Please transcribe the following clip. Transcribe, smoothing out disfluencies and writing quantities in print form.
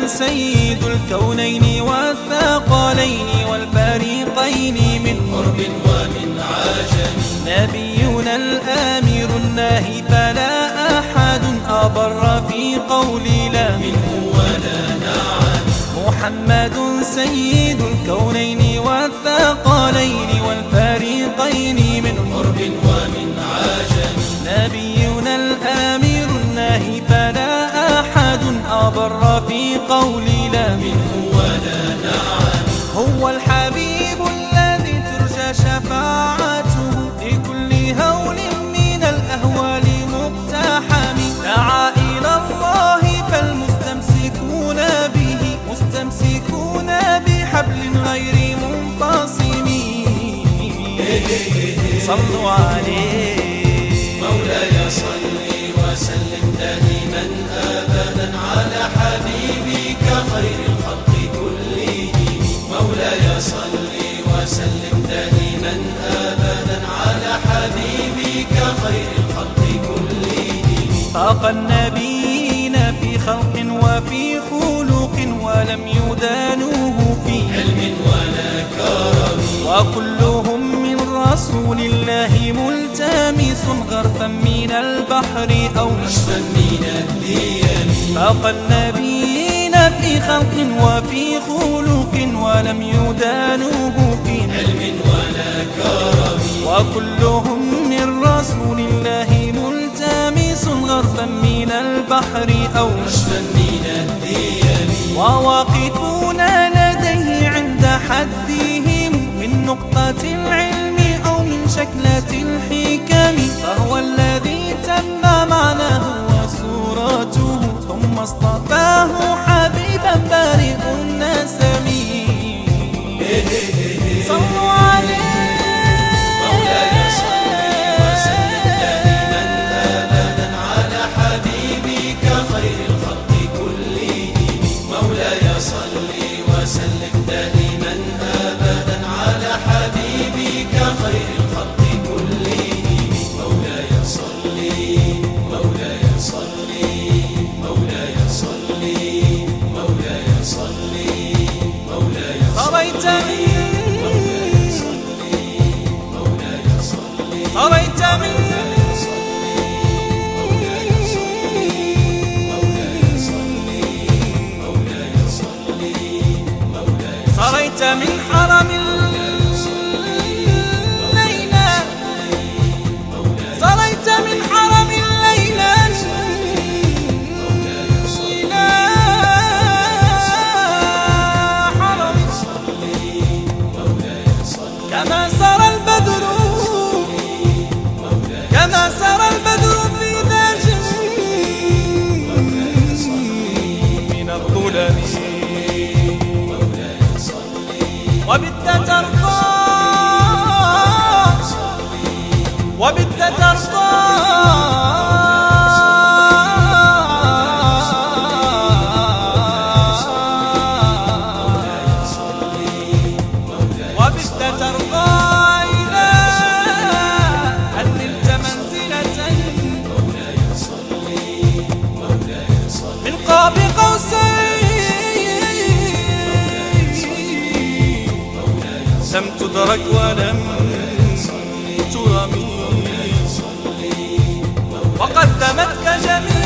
سيد الكونين والثقلين والفريقين من قرب ومن عجم. نبينا الآمر الناهي فلا أحد أبر في قول لا منه ولا نعم. محمد سيد الكونين والثقلين والفريقين من قرب ومن عجم. نبينا الآمر الناهي فلا أحد أبر في قول لا منه ولا نعم. هو الحبيب الذي ترجى شفاعته لكل هول من الأهوال مقتحم. دعا إلى الله فالمستمسكون به مستمسكون بحبل غير منفصم. صلوا عليه. مولاي صل وسلم دائما أبدا على حبيبك خير الخلق كلهم. مولاي صل وسلم دائما أبدا على حبيبك خير الخلق كلهم. فاق النبيين في خلق وفي خلق ولم يدانوه في علم ولا كرم. وكلهم من رسول الله ملتمس غرفا من البحر أو نشفا من الديم. فاق النبيين في خلق وفي خلق ولم يدانوه في علم ولا كرم. وكلهم من رسول الله ملتمس غرفا من البحر أو نشفا من الديم. وواقفون لديه عند حدهم من نقطة العلم أو من شكلة الحكم. فهو الذي تم معناه وصورته ثم اصطفاه حبيبا بارئ النسم. صلوا عليه. مولاي صل وسلم دائما أبدا على حبيبك خير الخلق كلهم. مولاي صل وسلم دائما أبدا على حبيبك خير الخلق كلهم. مولاي صل مولاي صل مولاي صل مولاي صل مولاي صليت صريت من صريت من حرم الليلة. صريت من حرم الليلة إلى حرم كما سرى البدر كما سرى البدر في داجم من الظلم. وبت ترضى وبت ترضى وبت ترضى إلى أن نلت منزلة من قاب قوسين لم تدرك ولم ترمي وقدمتك جميع